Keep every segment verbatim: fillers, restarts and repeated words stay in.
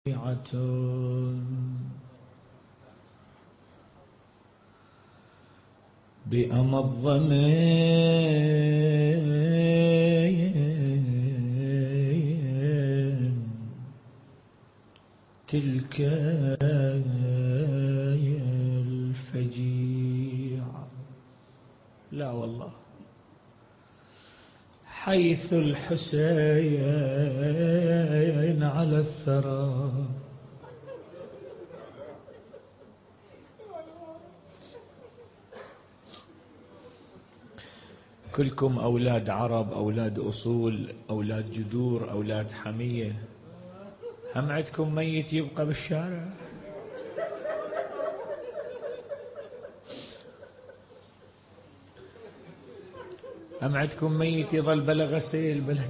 بأمضم تلك الفجيعة. لا والله، حيث الحسين على الثرى كلكم أولاد عرب، أولاد أصول، أولاد جذور، أولاد حمية. هم عندكم ميت يبقى بالشارع؟ هم عندكم ميت يظل بلا غسيل بلا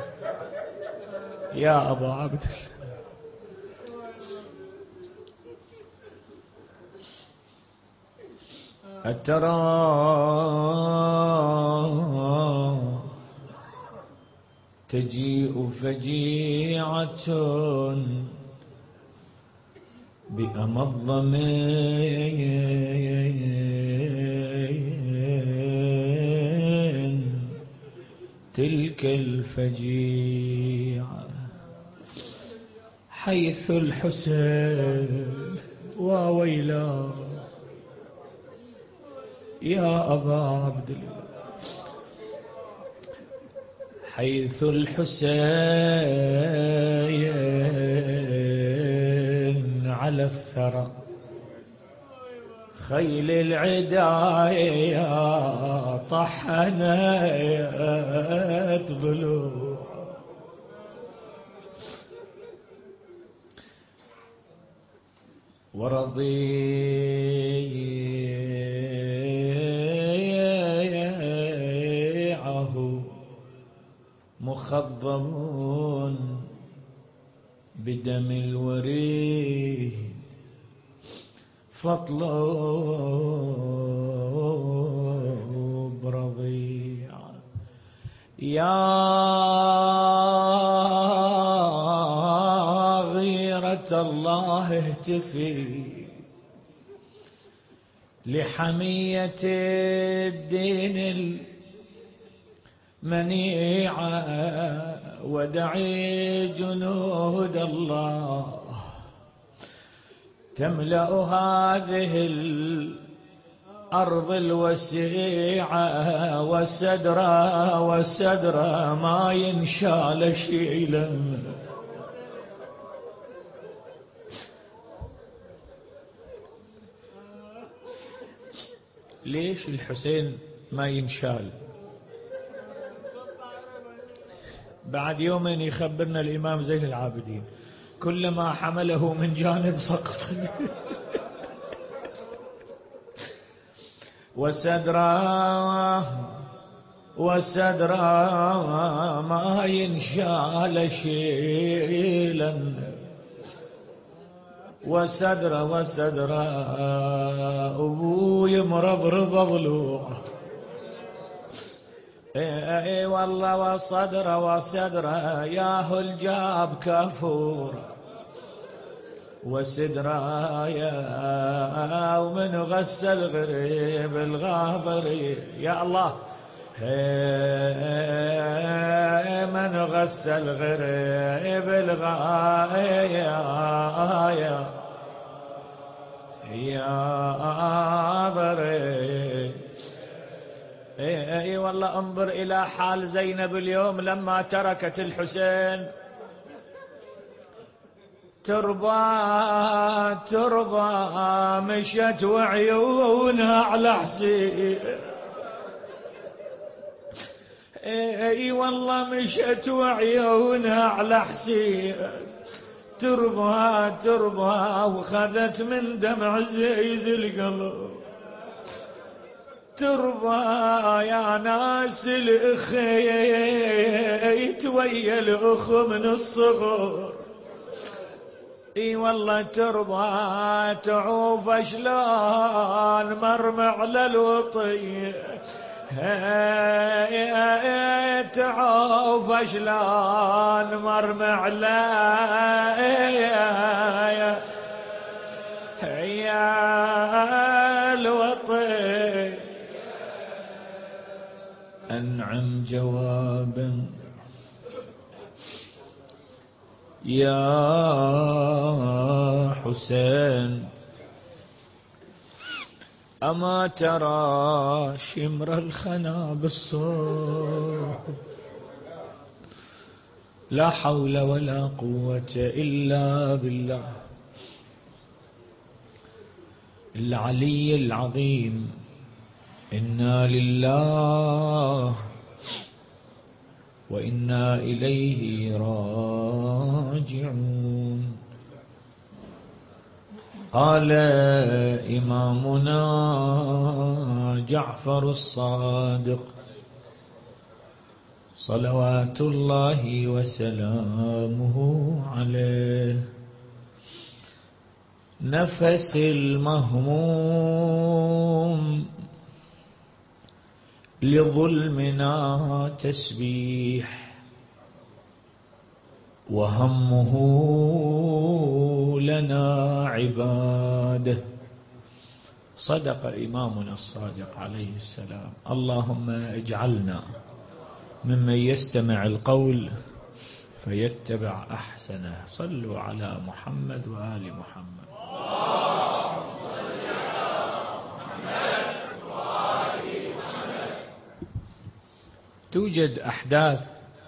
يا أبا عبد أترى تجيء فجيعة بأمضم تلك الفجيعة، حيث الحسين وويلا يا أبا عبد الله، حيث الحسين على الثرى خيل العدايا طحنت ضلوع، ورضيعه مخضب بدم الوريد فاطلب رضيعه يا غيرة الله اهتفي لحمية الدين المنيعة ودعي جنود الله تملأ هذه الأرض الوسيعة، والسدر والسدر ما ينشال شيلا. ليش الحسين ما ينشال؟ بعد يومين يخبرنا الإمام زين العابدين كلما حمله من جانب سقط وسدرا وسدرا ما ينشال شيلا، وسدرا وسدرا أبوي مرضرض ضلوع، اي والله وصدر وصدر ياهو الجاب كافور، وسدرا يا ومن غسل غريب الغاضري يا الله، من غسل غريب الغاضري يا ضري. اي والله انظر الى حال زينب اليوم لما تركت الحسين، تربى تربى مشت وعيونها على حسين، اي والله مشت وعيونها على حسين، تربى تربى وخذت من دمع زيز القلب، تربى يا ناس الأخيت ويا الأخ من الصغر، اي والله تربى تعوف شلون مرمى على الوطي، تعوف شلون مرمى على أنعم جوابا يا حسين أما ترى شمر الخنا بالصوح لا حول ولا قوة إلا بالله العلي العظيم إنا لله وإنا إليه راجعون. قال إمامنا جعفر الصادق صلوات الله وسلامه عليه نفس المهموم لظلمنا تسبيح وهمه لنا عباده. صدق إمامنا الصادق عليه السلام. اللهم اجعلنا ممن يستمع القول فيتبع أحسنه. صلوا على محمد وآل محمد. توجد أحداث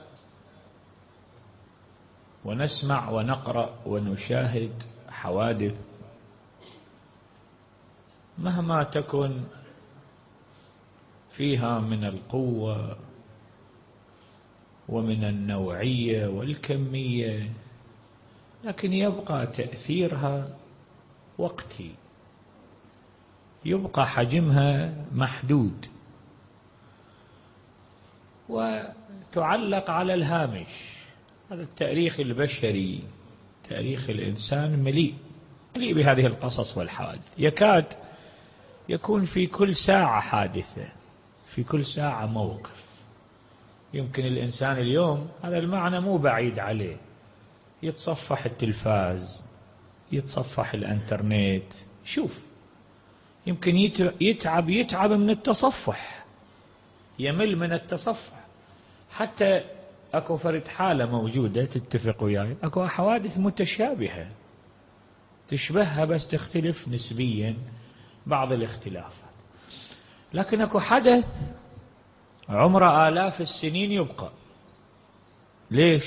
ونسمع ونقرأ ونشاهد حوادث مهما تكن فيها من القوة ومن النوعية والكمية، لكن يبقى تأثيرها وقتي، يبقى حجمها محدود وتعلق على الهامش. هذا التاريخ البشري، تاريخ الإنسان مليء مليء بهذه القصص والحوادث. يكاد يكون في كل ساعة حادثة، في كل ساعة موقف. يمكن الإنسان اليوم هذا المعنى مو بعيد عليه، يتصفح التلفاز، يتصفح الانترنت، شوف يمكن يتعب يتعب من التصفح، يمل من التصفح. حتى اكو فرد حالة موجودة تتفق وياي، اكو حوادث متشابهة تشبهها بس تختلف نسبيا بعض الاختلافات، لكن اكو حدث عمره آلاف السنين يبقى. ليش؟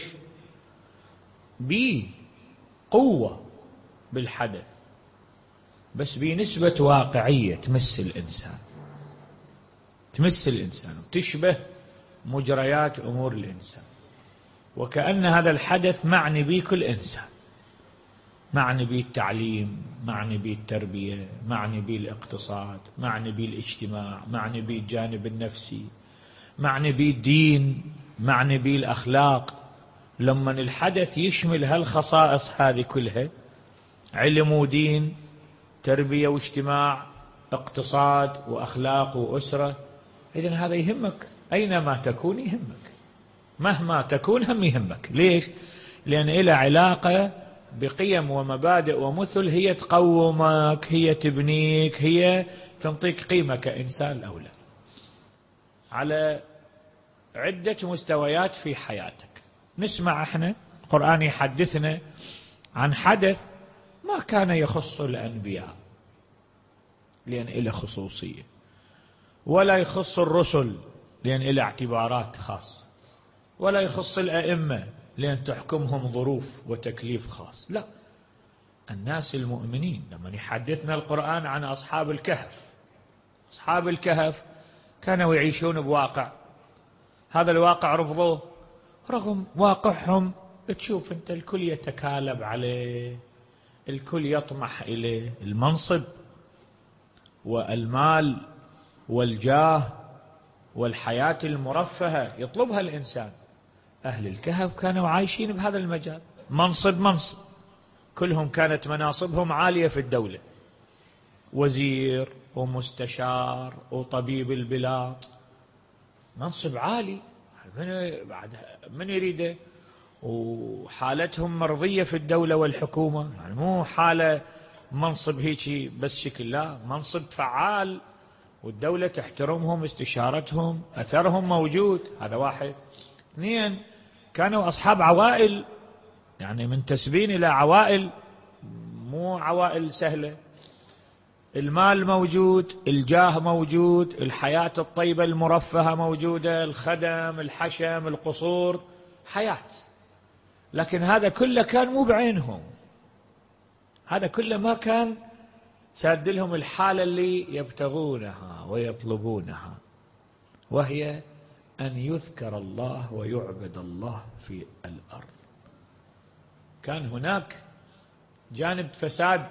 بي قوة بالحدث، بس بنسبة واقعية تمس الإنسان، تمس الإنسان وتشبه مجريات أمور الإنسان، وكأن هذا الحدث معني به كل إنسان، معني به التعليم، معني به التربية، معني به الاقتصاد، معني به الاجتماع، معني به الجانب النفسي، معني به الدين، معني به الأخلاق. لما الحدث يشمل هالخصائص هذه كلها، علم ودين، تربية واجتماع، اقتصاد وأخلاق وأسرة، إذن هذا يهمك أينما تكون، يهمك مهما تكون هم يهمك. ليش؟ لأن إلى علاقة بقيم ومبادئ ومثل هي تقومك، هي تبنيك، هي تنطيك قيمة كإنسان أو لا، على عدة مستويات في حياتك. نسمع احنا القرآن يحدثنا عن حدث ما كان يخص الأنبياء لأن إله خصوصية، ولا يخص الرسل لأن إله اعتبارات خاصة، ولا يخص الأئمة لأن تحكمهم ظروف وتكليف خاص. لا، الناس المؤمنين. لما يحدثنا القرآن عن أصحاب الكهف، أصحاب الكهف كانوا يعيشون بواقع، هذا الواقع رفضوه رغم واقعهم. تشوف أنت الكل يتكالب عليه، الكل يطمح إليه، المنصب والمال والجاه والحياة المرفهة يطلبها الإنسان. أهل الكهف كانوا عايشين بهذا المجال، منصب منصب، كلهم كانت مناصبهم عالية في الدولة، وزير ومستشار وطبيب البلاد، منصب عالي، من بعد من يريده، وحالتهم مرضية في الدولة والحكومة، يعني مو حالة منصب هيك بس شكل، لا، منصب فعال والدولة تحترمهم، استشارتهم، أثرهم موجود. هذا واحد. اثنين، كانوا أصحاب عوائل، يعني منتسبين إلى عوائل مو عوائل سهلة. المال موجود، الجاه موجود، الحياة الطيبة المرفهة موجودة، الخدم، الحشم، القصور، حياة. لكن هذا كله كان مو بعينهم، هذا كله ما كان ساد لهم الحالة اللي يبتغونها ويطلبونها، وهي أن يذكر الله ويعبد الله في الأرض. كان هناك جانب فساد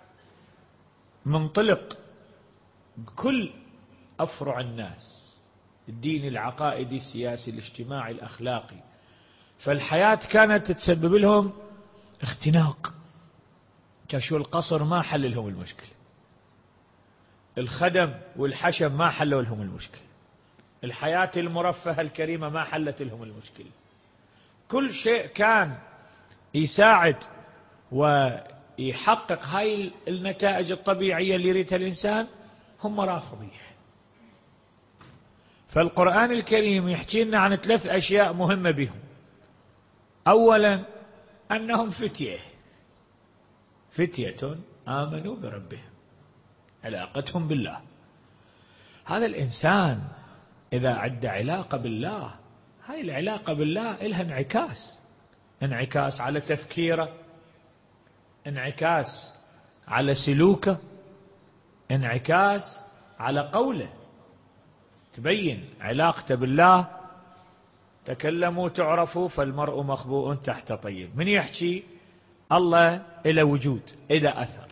منطلق بكل أفرع الناس، الديني، العقائدي، السياسي، الاجتماعي، الأخلاقي. فالحياة كانت تسبب لهم اختناق. كشو القصر ما حل لهم المشكلة، الخدم والحشم ما حلوا لهم المشكلة، الحياة المرفهة الكريمة ما حلت لهم المشكلة. كل شيء كان يساعد ويحقق هاي النتائج الطبيعية اللي يريدها الإنسان هم رافضين. فالقرآن الكريم يحكي لنا عن ثلاث أشياء مهمة بهم. أولا أنهم فتية، فتية آمنوا بربهم، علاقتهم بالله. هذا الإنسان إذا عنده علاقة بالله، هاي العلاقة بالله إلها انعكاس، انعكاس على تفكيره، انعكاس على سلوكه، انعكاس على قوله. تبين علاقته بالله. تكلموا تعرفوا فالمرء مخبوء تحت طيب. من يحكي؟ الله إلى وجود، إلى أثر.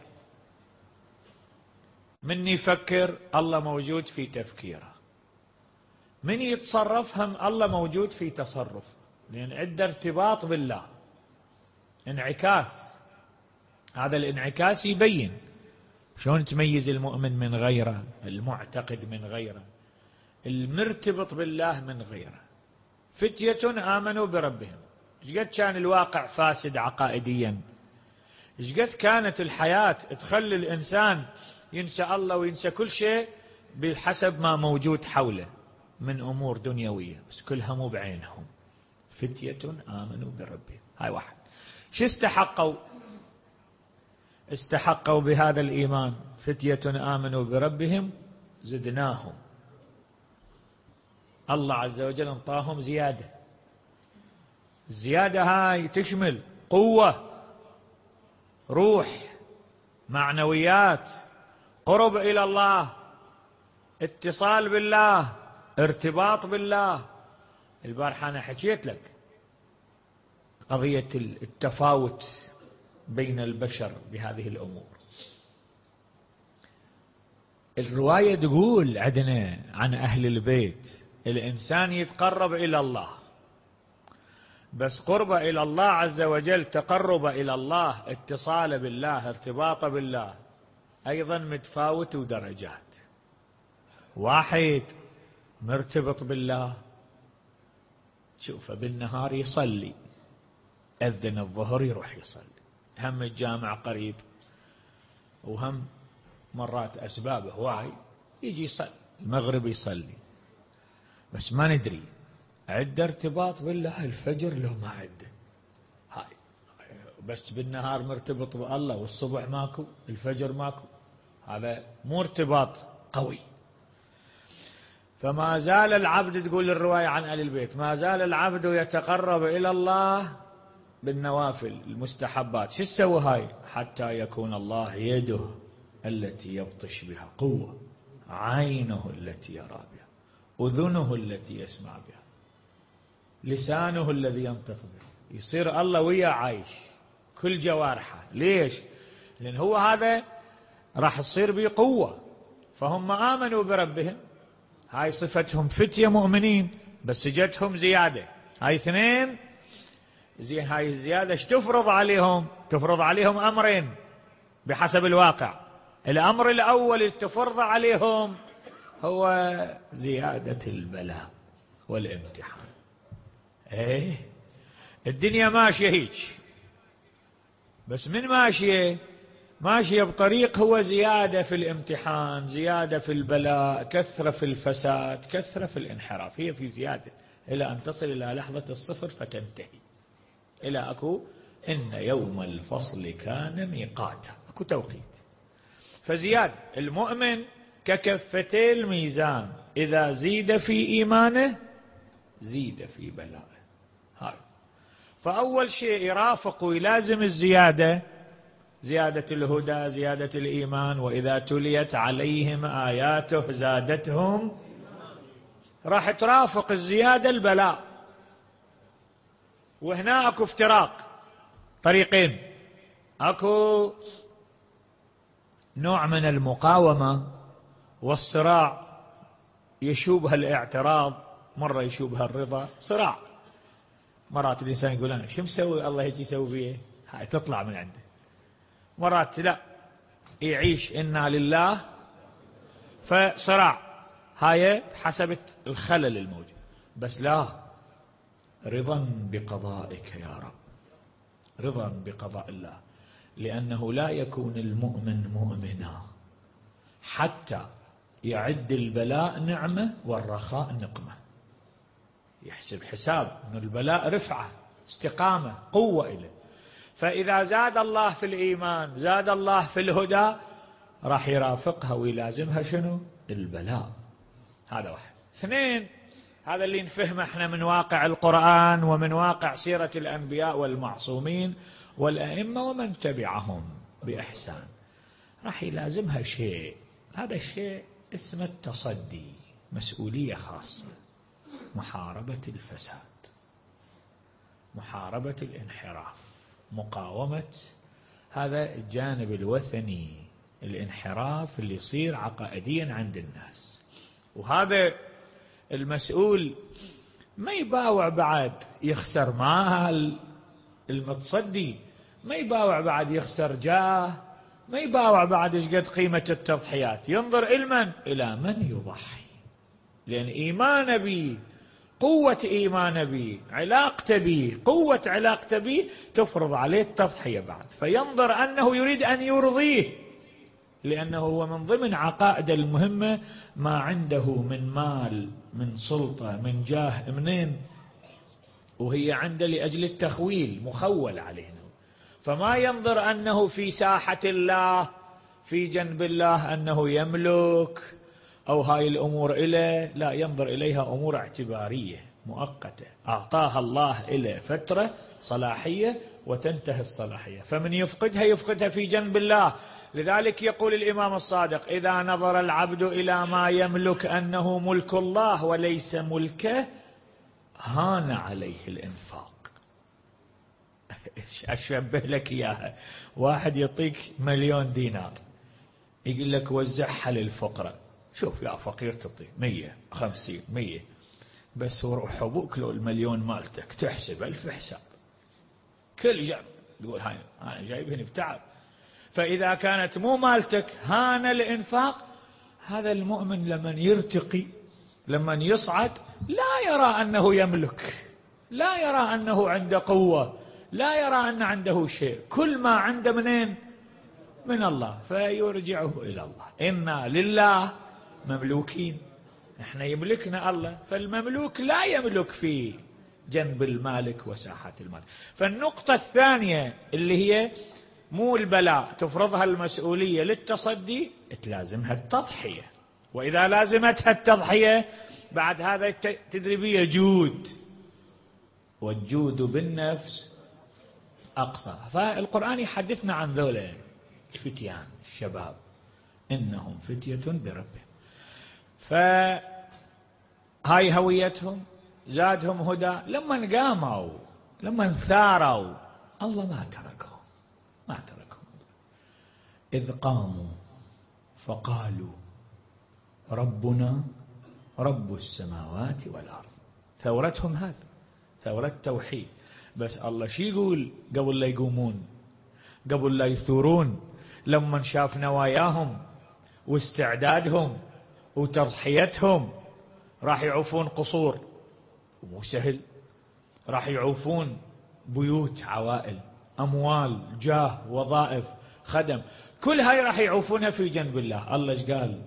من يفكر؟ الله موجود في تفكيره. من يتصرف؟ هم الله موجود في تصرف، لأن عنده ارتباط بالله، انعكاس. هذا الانعكاس يبين شلون تميز المؤمن من غيره، المعتقد من غيره، المرتبط بالله من غيره. فتية آمنوا بربهم. ايش قد كان الواقع فاسد عقائديا، ايش قد كانت الحياة تخلي الإنسان ينسى الله وينسى كل شيء بحسب ما موجود حوله من أمور دنيوية، بس كلها مو بعينهم. فتية آمنوا بربهم. هاي واحد. شو استحقوا؟ استحقوا بهذا الإيمان. فتية آمنوا بربهم زدناهم. الله عز وجل انطاهم زيادة. الزيادة هاي تشمل قوة، روح، معنويات، قرب إلى الله، اتصال بالله، ارتباط بالله. البارحة أنا حكيت لك قضية التفاوت بين البشر بهذه الأمور. الرواية تقول عندنا عن أهل البيت الإنسان يتقرب إلى الله، بس قرب إلى الله عز وجل، تقرب إلى الله، اتصال بالله، ارتباط بالله، أيضا متفاوت ودرجات. واحد مرتبط بالله تشوفه بالنهار يصلي، أذن الظهر يروح يصلي، هم الجامع قريب، وهم مرات أسبابه واعي يجي يصلي، المغرب يصلي، بس ما ندري عنده ارتباط بالله الفجر لو ما عنده. هاي بس بالنهار مرتبط بالله والصبح ماكو، الفجر ماكو، هذا مو ارتباط قوي. فما زال العبد، تقول الرواية عن أهل البيت، ما زال العبد يتقرب إلى الله بالنوافل المستحبات. شو تسوي هاي؟ حتى يكون الله يده التي يبطش بها، قوة، عينه التي يرى بها، أذنه التي يسمع بها، لسانه الذي ينطق به. يصير الله ويا عايش كل جوارحه. ليش؟ لأن هو هذا راح تصير به قوة. فهم آمنوا بربهم، هاي صفتهم فتية مؤمنين، بس جتهم زيادة. هاي اثنين زين. هاي الزيادة ايش تفرض عليهم؟ تفرض عليهم أمرين بحسب الواقع. الأمر الأول اللي تفرض عليهم هو زيادة البلاء والامتحان. ايه الدنيا ماشية هيك، بس من ماشية ماشية بطريق هو زيادة في الامتحان، زيادة في البلاء، كثرة في الفساد، كثرة في الانحراف، هي في زيادة إلى أن تصل إلى لحظة الصفر فتنتهي إلى أكو إن يوم الفصل كان ميقاتا، أكو توقيت. فزيادة المؤمن ككفتي الميزان، إذا زيد في إيمانه زيد في بلائه. هاي فأول شيء يرافق ويلازم الزيادة، زيادة الهدى، زيادة الإيمان. وإذا تليت عليهم آياته زادتهم، راح ترافق الزيادة البلاء. وهنا أكو افتراق طريقين، أكو نوع من المقاومة والصراع يشوبها الاعتراض، مرة يشوبها الرضا، صراع. مرات الإنسان يقول أنا شو مسوي الله هيك يسوي فيه، هاي تطلع من عنده. مرات لا، يعيش إنا لله، فصراع، هاي حسب الخلل الموجود. بس لا، رضا بقضائك يا رب، رضا بقضاء الله، لأنه لا يكون المؤمن مؤمنا حتى يعد البلاء نعمة والرخاء نقمة. يحسب حساب أن البلاء رفعة، استقامة، قوة إليه. فإذا زاد الله في الإيمان، زاد الله في الهدى، راح يرافقها ويلازمها شنو؟ البلاء. هذا واحد. اثنين، هذا اللي نفهمه احنا من واقع القرآن ومن واقع سيرة الأنبياء والمعصومين والأئمة ومن تبعهم بإحسان، راح يلازمها شيء، هذا الشيء اسمه التصدي، مسؤولية خاصة، محاربة الفساد، محاربة الانحراف، مقاومة هذا الجانب الوثني، الانحراف اللي يصير عقائديا عند الناس. وهذا المسؤول ما يباوع بعد يخسر مال، المتصدي ما يباوع بعد يخسر جاه، ما يباوع بعد ايش قد قيمة التضحيات، ينظر إلى من؟ إلى من يضحي، لأن إيمان بي، قوة إيمان بي، علاقته بي، قوة علاقته بي تفرض عليه التضحية بعد، فينظر أنه يريد أن يرضيه، لأنه هو من ضمن عقائد المهمة ما عنده من مال، من سلطة، من جاه، منين؟ وهي عنده لأجل التخويل، مخول علينا. فما ينظر أنه في ساحة الله، في جنب الله، أنه يملك أو هاي الأمور إليه، لا، ينظر إليها أمور اعتبارية مؤقتة أعطاها الله إليه فترة صلاحية وتنتهي الصلاحية، فمن يفقدها يفقدها في جنب الله. لذلك يقول الإمام الصادق: إذا نظر العبد إلى ما يملك أنه ملك الله وليس ملكه هان عليه الإنفاق. أشبه لك إياها، واحد يعطيك مليون دينار يقول لك وزعها للفقراء، شوف يا فقير تعطي مية خمسين مية، بس وروح أبوك لو المليون مالتك تحسب ألف حساب، كل جاب يقول هاي أنا جايبهن بتعب. فإذا كانت مو مالتك هان الإنفاق. هذا المؤمن لمن يرتقي، لمن يصعد، لا يرى أنه يملك، لا يرى أنه عنده قوة، لا يرى أن عنده شيء، كل ما عنده منين؟ من الله، فيرجعه إلى الله. إنا لله مملوكين، احنا يملكنا الله، فالمملوك لا يملك في جنب المالك وساحة المالك. فالنقطة الثانية اللي هي مو البلاء تفرضها المسؤولية للتصدي، تلازمها التضحية، وإذا لازمتها التضحية بعد هذا تدريبية جود، والجود بالنفس أقصى. فالقرآن يحدثنا عن ذولا الفتيان الشباب، إنهم فتية بربهم، فهاي هويتهم، زادهم هدى. لما قاموا، لما ثاروا، الله ما تركهم، ما تركهم. إذ قاموا فقالوا ربنا رب السماوات والأرض. ثورتهم هذا، ثورة توحيد. بس الله شي يقول قبل لا يقومون، قبل لا يثورون؟ لما شاف نواياهم واستعدادهم وتضحيتهم، راح يعوفون قصور مو سهل، راح يعوفون بيوت، عوائل، أموال، جاه، وظائف، خدم، كل هاي راح يعوفونها في جنب الله. الله ايش قال؟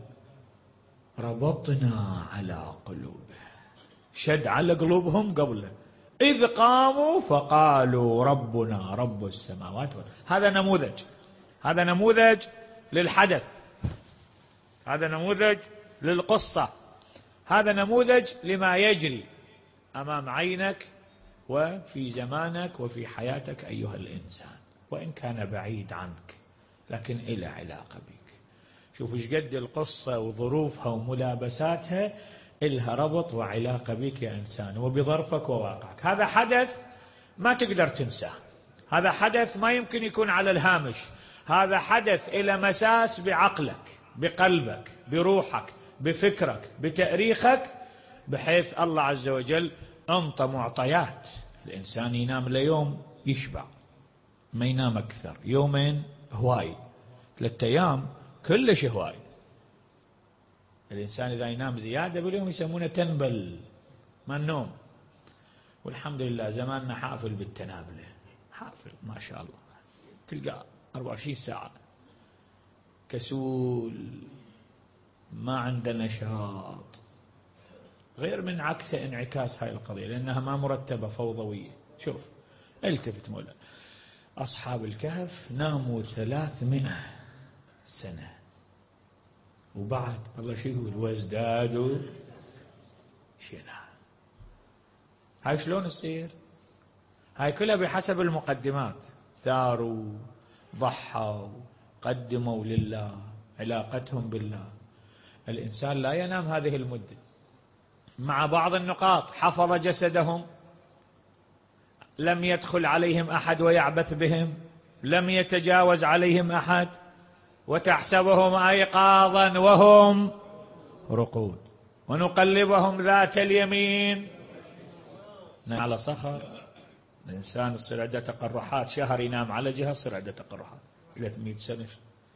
ربطنا على قلوبهم، شد على قلوبهم قبله، إذ قاموا فقالوا ربنا رب السماوات والأرض. هذا نموذج، هذا نموذج للحدث، هذا نموذج للقصة، هذا نموذج لما يجري أمام عينك وفي زمانك وفي حياتك أيها الإنسان، وإن كان بعيد عنك لكن إلى علاقة بك. شوف ايش قد القصة وظروفها وملابساتها إلها ربط وعلاقة بك يا إنسان وبظرفك وواقعك. هذا حدث ما تقدر تنساه، هذا حدث ما يمكن يكون على الهامش، هذا حدث إلى مساس بعقلك بقلبك بروحك بفكرك بتأريخك، بحيث الله عز وجل أنطى معطيات. الإنسان ينام ليوم يشبع، ما ينام أكثر، يومين هواي، ثلاثة أيام كلش هواي. الإنسان إذا ينام زيادة باليوم يسمونه تنبل، ما النوم. والحمد لله زماننا حافل بالتنابلة، حافل ما شاء الله، تلقى أربعة وعشرين ساعة كسول، ما عنده نشاط، غير من عكس انعكاس هاي القضية لأنها ما مرتبة، فوضوية. شوف التفت مولانا، أصحاب الكهف ناموا ثلاثمائة سنة وبعد الله شو يقول؟ وازدادوا شنا. هاي شلون تصير؟ هاي كلها بحسب المقدمات، ثاروا، ضحوا، قدموا لله، علاقتهم بالله. الإنسان لا ينام هذه المدة. مع بعض النقاط، حفظ جسدهم، لم يدخل عليهم أحد ويعبث بهم، لم يتجاوز عليهم أحد، وتحسبهم أيقاظا وهم رقود، ونقلبهم ذات اليمين على صخر. الإنسان يصير عنده تقرحات، شهر ينام على جهة يصير عنده تقرحات، ثلاثمائة سنة،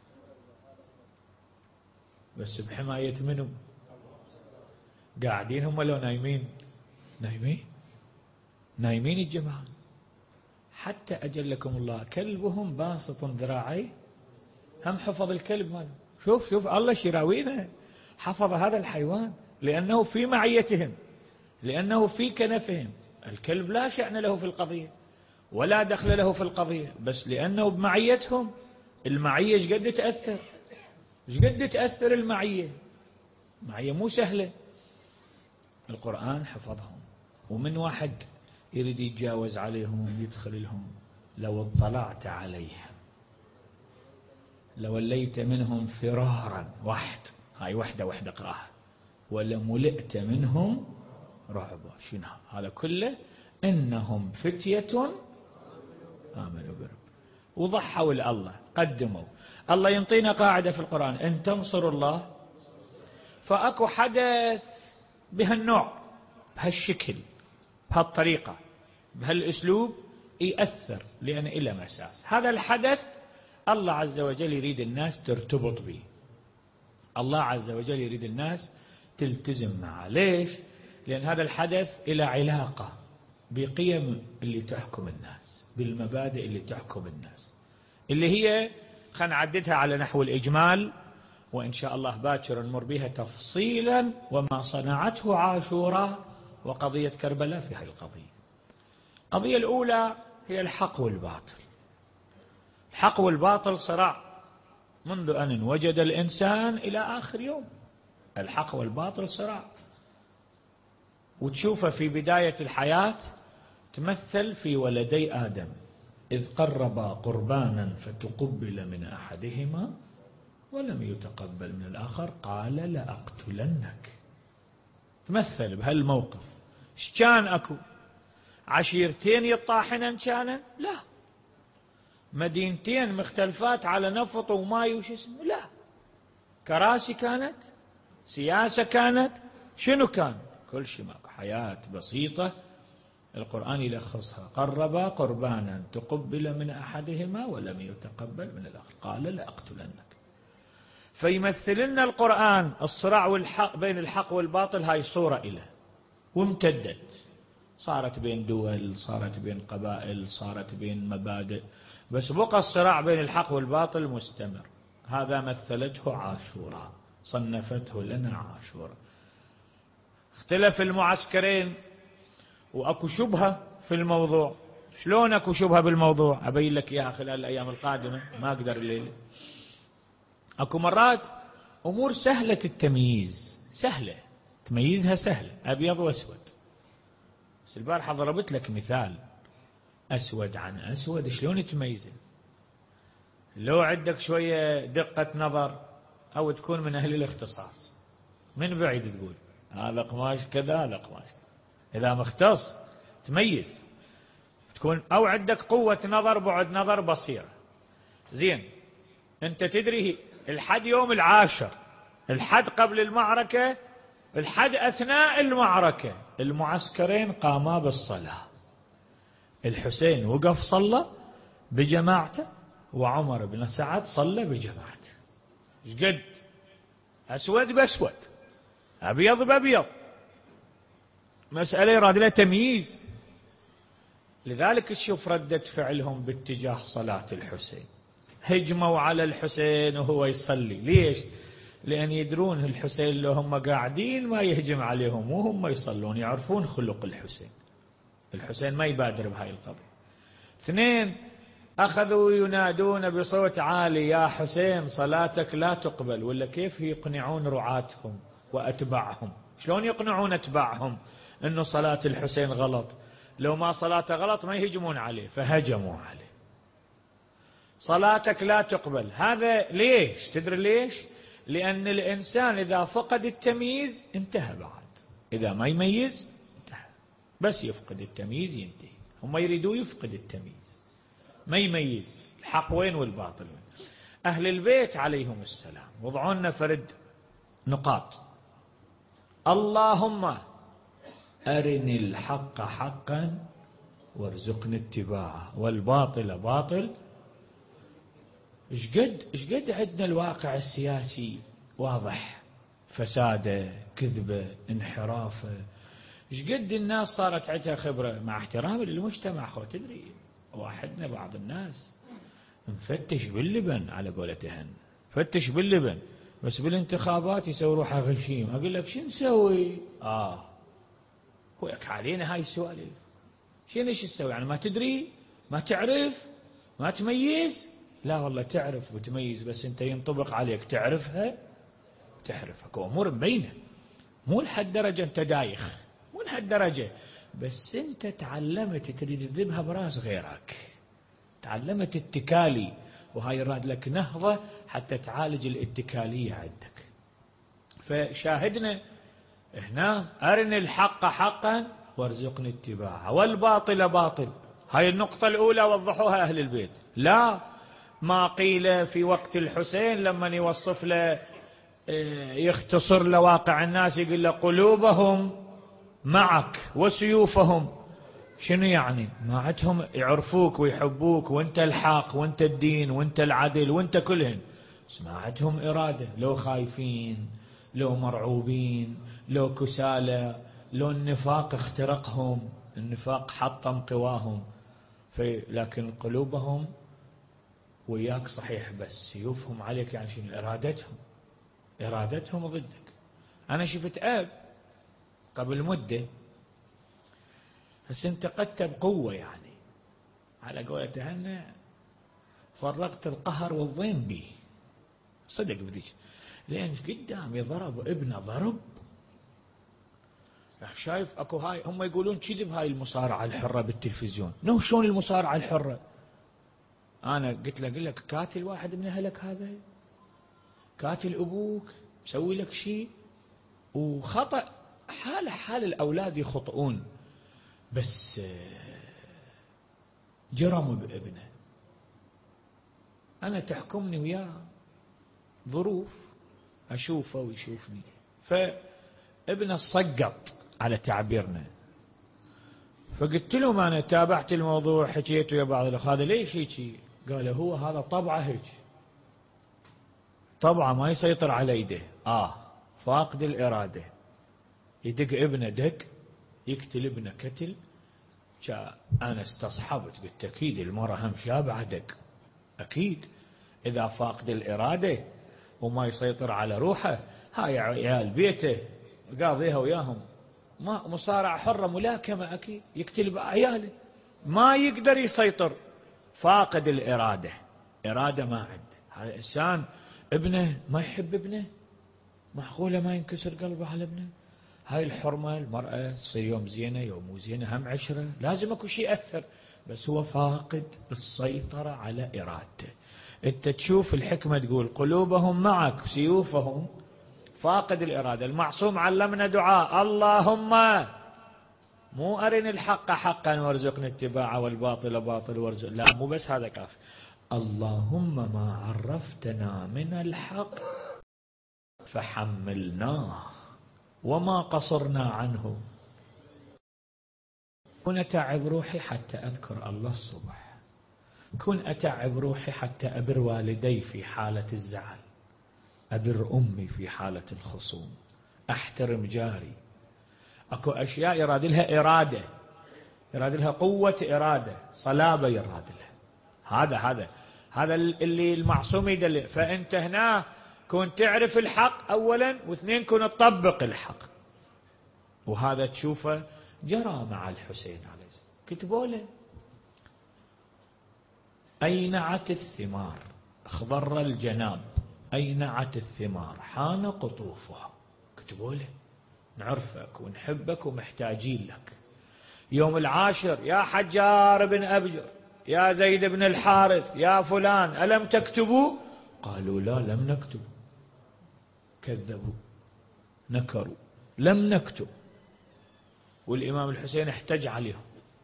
بس بحماية منه؟ قاعدين هم لو نايمين؟ نايمين نايمين الجماعة. حتى أجلكم الله كلبهم باسط ذراعي، هم حفظ الكلب ماله. شوف شوف الله شراوينه، حفظ هذا الحيوان لأنه في معيتهم، لأنه في كنفهم. الكلب لا شأن له في القضية ولا دخل له في القضية، بس لأنه بمعيتهم. المعية ايش قد تأثر، ايش قد تأثر المعية، معية مو سهلة. القرآن حفظهم، ومن واحد يريد يتجاوز عليهم يدخل لهم، لو اطلعت عليهم لوليت منهم فرارا، واحد، هاي وحدة وحدة قراها، ولملئت منهم رعبا. شنو هذا كله؟ إنهم فتية آمنوا برب وضحوا لله، قدموا. الله ينطينا قاعدة في القرآن، إن تنصروا الله. فأكو حدث بهالنوع، بهالشكل، بهالطريقة، بهالأسلوب، يأثر لأن إلى مساس. هذا الحدث الله عز وجل يريد الناس ترتبط به، الله عز وجل يريد الناس تلتزم معه. ليش؟ لأن هذا الحدث إلى علاقة بقيم اللي تحكم الناس، بالمبادئ اللي تحكم الناس، اللي هي خلينا نعددها على نحو الإجمال، وإن شاء الله باكر نمر بها تفصيلا، وما صنعته عاشوراء وقضية كربلاء في هذه القضية. القضية الأولى هي الحق والباطل. الحق والباطل صراع منذ أن وجد الإنسان إلى آخر يوم، الحق والباطل صراع. وتشوفه في بداية الحياة تمثل في ولدي آدم، إذ قربا قربانا فتقبل من أحدهما ولم يتقبل من الآخر قال لأقتلنك. تمثل بهالموقف. ايش كان اكو؟ عشيرتين يطاحنن كانن؟ لا. مدينتين مختلفات على نفط وماي وش اسمه؟ لا. كراسي كانت؟ سياسة كانت؟ شنو كان؟ كل شيء ماكو، حياة بسيطة. القرآن يلخصها، قربا قربانا تقبل من أحدهما ولم يتقبل من الآخر قال لأقتلنك. فيمثل لنا القرآن الصراع والحق بين الحق والباطل، هاي صورة إله وامتدت، صارت بين دول، صارت بين قبائل، صارت بين مبادئ، بس بقى الصراع بين الحق والباطل مستمر. هذا مثلته عاشوراء، صنفته لنا عاشوراء. اختلف المعسكرين وأكو شبهة في الموضوع. شلون أكو شبهة بالموضوع؟ أبين لك إياها خلال الأيام القادمة، ما أقدر الليلة. أكو مرات أمور سهلة التمييز، سهلة تميزها، سهلة، أبيض وأسود. بس البارحة ضربت لك مثال أسود عن أسود، شلون تميزه؟ لو عندك شوية دقة نظر أو تكون من أهل الاختصاص، من بعيد تقول هذا قماش كذا، هذا قماش كذا. إذا مختص تميز، تكون أو عندك قوة نظر، بعد نظر، بصيرة. زين، أنت تدري الحد يوم العاشر، الحد قبل المعركة، الحد أثناء المعركة، المعسكرين قاما بالصلاة. الحسين وقف صلى بجماعته، وعمر بن سعد صلى بجماعته. ايش قد؟ أسود بأسود، أبيض بأبيض، مسألة يراد لها تمييز. لذلك تشوف ردة فعلهم باتجاه صلاة الحسين، هجموا على الحسين وهو يصلي. ليش؟ لأن يدرون الحسين لو هم قاعدين ما يهجم عليهم وهم يصلون، يعرفون خلق الحسين. الحسين ما يبادر بهاي القضية. اثنين، أخذوا ينادون بصوت عالي يا حسين صلاتك لا تقبل. ولا كيف يقنعون رعاتهم وأتباعهم؟ شلون يقنعون أتباعهم أنه صلاة الحسين غلط؟ لو ما صلاته غلط ما يهجمون عليه، فهجموا عليه. صلاتك لا تقبل، هذا ليش؟ تدري ليش؟ لأن الإنسان إذا فقد التمييز انتهى بعد، إذا ما يميز انتهى، بس يفقد التمييز ينتهي. هم يريدوا يفقد التمييز، ما يميز الحق وين والباطل وين. أهل البيت عليهم السلام وضعوا لنا فرد نقاط: اللهم أرني الحق حقا وارزقني اتباعه والباطل باطل. ايش قد ايش قد عندنا الواقع السياسي واضح، فساده، كذبه، انحرافه. ايش قد الناس صارت عندها خبره، مع احترام للمجتمع. خو تدري واحدنا بعض الناس نفتش باللبن على قولتهن، فتش باللبن، بس بالانتخابات يسوي روحه غشيم. اقول لك شو نسوي؟ اه وياك علينا هاي السؤال. شنو ايش تسوي يعني؟ ما تدري، ما تعرف، ما تميز؟ لا والله تعرف وتميز، بس انت ينطبق عليك تعرفها تحرفها. امور مبينه، مو لحد درجه انت دايخ، مو لحد درجه، بس انت تعلمت تريد تذبها براس غيرك، تعلمت اتكالي، وهاي يراد لك نهضه حتى تعالج الاتكاليه عندك. فشاهدنا هنا: أرني الحق حقا وارزقني اتباعه والباطل باطل. هاي النقطة الأولى وضحوها أهل البيت. لا ما قيل في وقت الحسين لما يوصف له، يختصر لواقع الناس، يقول له قلوبهم معك وسيوفهم. شنو يعني؟ ما عندهم يعرفوك ويحبوك وانت الحق وانت الدين وانت العدل وانت كلهن، بس ما عندهم إرادة. لو خايفين، لو مرعوبين، لو كسالى، لو النفاق اخترقهم، النفاق حطم قواهم، لكن قلوبهم وياك صحيح، بس سيوفهم عليك. يعني شنو؟ إرادتهم إرادتهم ضدك. أنا شفت أب قبل مدة، بس انتقدته بقوة، يعني على قولته أنا فرقت القهر والضيم بي، صدق بذيك، لأن قدامي ضرب ابنه ضرب. شايف اكو هاي هم يقولون كذب، هاي المصارعة الحرة بالتلفزيون. نو شلون المصارعة الحرة؟ أنا قلت له قل لك كاتل واحد من أهلك، هذا كاتل أبوك، مسوي لك شيء وخطأ. حال حال الأولاد يخطئون، بس جرموا بابنه. أنا تحكمني وياه ظروف، أشوفه ويشوفني. فابنه سقط على تعبيرنا. فقلت لهم أنا تابعت الموضوع، حكيت ويا بعض الأخوة هذا ليش هيك؟ قال هو هذا طبعه هيك، طبعه ما يسيطر على يده، آه فاقد الإرادة. يدق ابنه دق، يقتل ابنه قتل. أنا استصحبت قلت أكيد المرة هم شابعة دق، أكيد إذا فاقد الإرادة وما يسيطر على روحه، هاي عيال بيته قاضيها وياهم ما مصارعة حرة، ملاكمة أكيد، يقتل بعياله، ما يقدر يسيطر، فاقد الإرادة، إرادة ما عنده. هذا إنسان ابنه ما يحب ابنه، معقولة ما ينكسر قلبه على ابنه؟ هاي الحرمة، المرأة تصير يوم زينة يوم مو زينة هم عشرة، لازم اكو شيء يأثر، بس هو فاقد السيطرة على إرادته. انت تشوف الحكمة تقول قلوبهم معك سيوفهم، فاقد الإرادة. المعصوم علمنا دعاء اللهم مو أرن الحق حقا وارزقنا اتباعه والباطل باطل وارزق، لا مو بس هذا كافي، اللهم ما عرفتنا من الحق فحملناه وما قصرنا عنه. كن أتعب روحي حتى أذكر الله الصبح، كن أتعب روحي حتى أبر والدي في حالة الزعل، أبر أمي في حالة الخصوم، أحترم جاري. أكو أشياء يراد لها إرادة، يراد لها قوة إرادة، صلابة يراد لها. هذا هذا هذا اللي المعصوم يدل. فأنت هنا كن تعرف الحق أولا، واثنين كن تطبق الحق. وهذا تشوفه جرى مع الحسين عليه السلام. كتبوا له أينعت الثمار اخضر الجناب، أينعت الثمار حان قطوفها. كتبوا له نعرفك ونحبك ومحتاجين لك. يوم العاشر يا حجار بن أبجر، يا زيد بن الحارث، يا فلان ألم تكتبوا؟ قالوا لا لم نكتب. كذبوا نكروا لم نكتب. والإمام الحسين احتج عليهم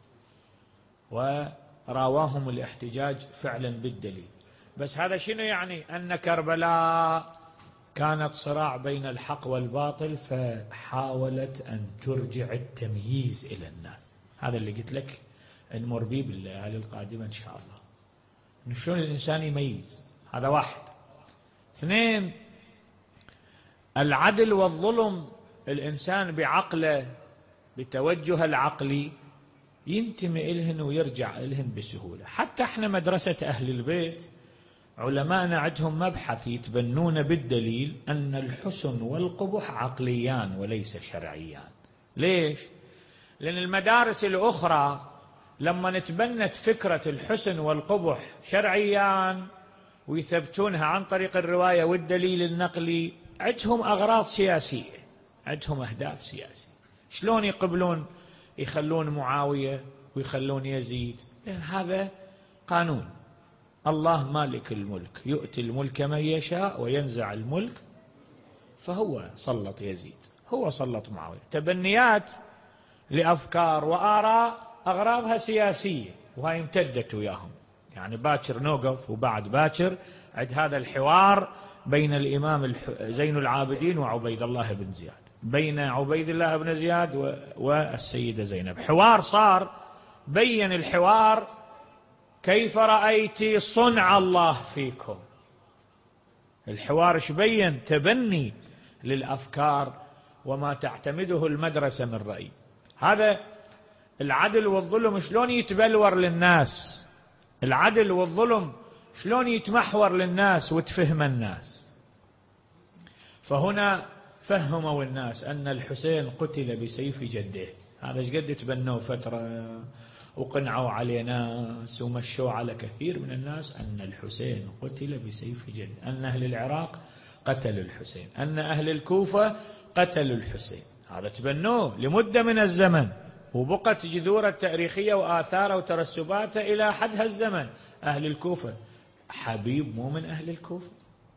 وراواهم الاحتجاج فعلا بالدليل. بس هذا شنو يعني؟ أن كربلاء كانت صراع بين الحق والباطل، فحاولت أن ترجع التمييز إلى الناس. هذا اللي قلت لك نمر به بالليالي القادمة إن شاء الله، شلون الإنسان يميز. هذا واحد. اثنين، العدل والظلم، الإنسان بعقله بتوجه العقلي ينتمي إلهن ويرجع إلهن بسهولة. حتى احنا مدرسة أهل البيت علماءنا عندهم مبحث يتبنون بالدليل أن الحسن والقبح عقليان وليس شرعيان. ليش؟ لأن المدارس الأخرى لما نتبنت فكرة الحسن والقبح شرعيان ويثبتونها عن طريق الرواية والدليل النقلي، عندهم أغراض سياسية، عندهم أهداف سياسية. شلون يقبلون يخلون معاوية ويخلون يزيد؟ لأن هذا قانون الله مالك الملك، يؤتي الملك من يشاء وينزع الملك، فهو سلط يزيد، هو سلط معاوية. تبنيات لأفكار وآراء أغراضها سياسية، وهي امتدت وياهم. يعني باكر نوقف وبعد باكر عند هذا الحوار بين الإمام زين العابدين وعبيد الله بن زياد، بين عبيد الله بن زياد والسيدة زينب. حوار صار بين الحوار كيف رأيت صنع الله فيكم. الحوار ايش بين؟ تبني للأفكار وما تعتمده المدرسة من رأي. هذا العدل والظلم شلون يتبلور للناس، العدل والظلم شلون يتمحور للناس وتفهم الناس. فهنا فهموا الناس أن الحسين قتل بسيف جده. هذا ايش قد تبنوا فترة وقنعوا عليه ناس ومشوا على كثير من الناس أن الحسين قتل بسيف جد، أن أهل العراق قتلوا الحسين، أن أهل الكوفة قتلوا الحسين. هذا تبنوه لمدة من الزمن، وبقت جذوره التاريخية وآثاره وترسباته إلى حد هالزمن. أهل الكوفة، حبيب مو من أهل الكوفة،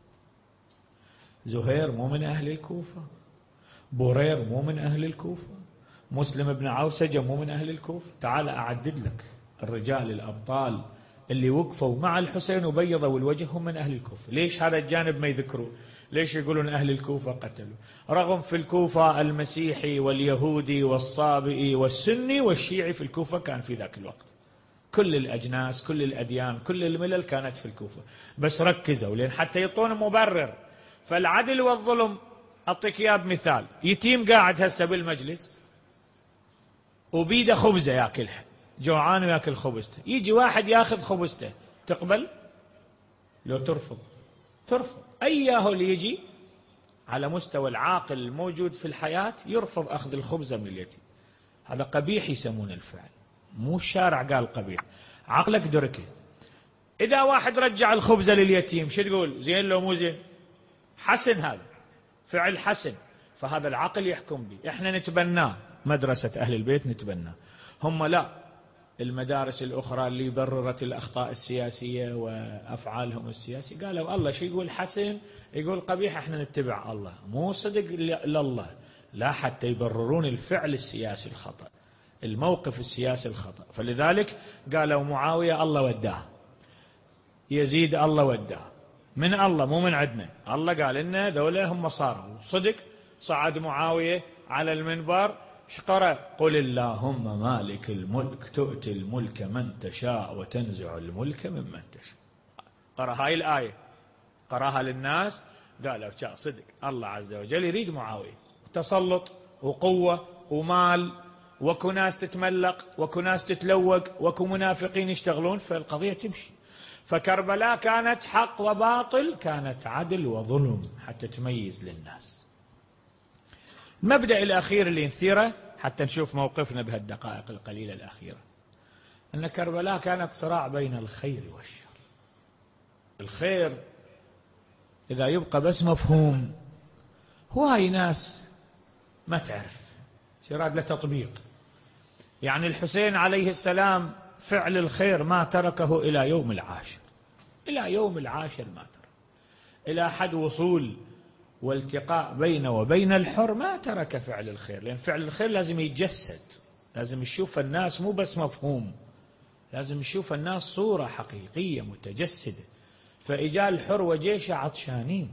زهير مو من أهل الكوفة، بورير مو من أهل الكوفة، مسلم بن عوسجة مو من أهل الكوفة. تعال أعدد لك الرجال الأبطال اللي وقفوا مع الحسين وبيضوا الوجه هم من أهل الكوفة. ليش هذا الجانب ما يذكروا؟ ليش يقولون أهل الكوفة قتلوا؟ رغم في الكوفة المسيحي واليهودي والصابئي والسني والشيعي في الكوفة كان في ذاك الوقت، كل الأجناس كل الأديان كل الملل كانت في الكوفة، بس ركزوا لأن حتى يعطون مبرر. فالعدل والظلم، أعطيك إياه بمثال. يتيم قاعد هسه بالمجلس وبيده خبزة ياكلها، جوعان وياكل خبزته، يجي واحد ياخذ خبزته، تقبل؟ لو ترفض ترفض أياه اللي يجي على مستوى العاقل الموجود في الحياة يرفض أخذ الخبزة من اليتيم. هذا قبيح يسمون الفعل، مو الشارع قال قبيح، عقلك دركه. إذا واحد رجع الخبزة لليتيم شو تقول؟ زين لو مو زين؟ حسن، هذا فعل حسن، فهذا العقل يحكم به. إحنا نتبناه، مدرسة أهل البيت نتبناه. هم لا، المدارس الأخرى اللي بررت الأخطاء السياسية وأفعالهم السياسية قالوا الله شو يقول حسن يقول قبيح، إحنا نتبع الله، مو صدق لله، لا، حتى يبررون الفعل السياسي الخطأ، الموقف السياسي الخطأ. فلذلك قالوا معاوية الله وداه، يزيد الله وداه، من الله مو من عندنا. الله قال لنا ذولا هم صاروا صدق. صعد معاوية على المنبر شقرأ قل اللهم مالك الملك تؤتي الملك من تشاء وتنزع الملك ممن تشاء. قرأ هاي الآية، قرأها للناس، قالوا شاء صدق الله عز وجل يريد معاوية تسلط وقوة ومال، وكو ناس تتملق وكو ناس تتلوق وكو منافقين يشتغلون، فالقضية تمشي. فكربلاء كانت حق وباطل، كانت عدل وظلم، حتى تميز للناس. المبدأ الأخير اللي نثيره حتى نشوف موقفنا بهالدقائق القليلة الأخيرة، أن كربلاء كانت صراع بين الخير والشر. الخير إذا يبقى بس مفهوم، هواي ناس ما تعرف شراد له تطبيق. يعني الحسين عليه السلام فعل الخير ما تركه إلى يوم العاشر، إلى يوم العاشر ما ترك، إلى حد وصول والتقاء بينه وبين الحر ما ترك فعل الخير، لأن فعل الخير لازم يتجسد، لازم يشوف الناس مو بس مفهوم، لازم يشوف الناس صورة حقيقية متجسدة. فإجا الحر وجيشه عطشانين،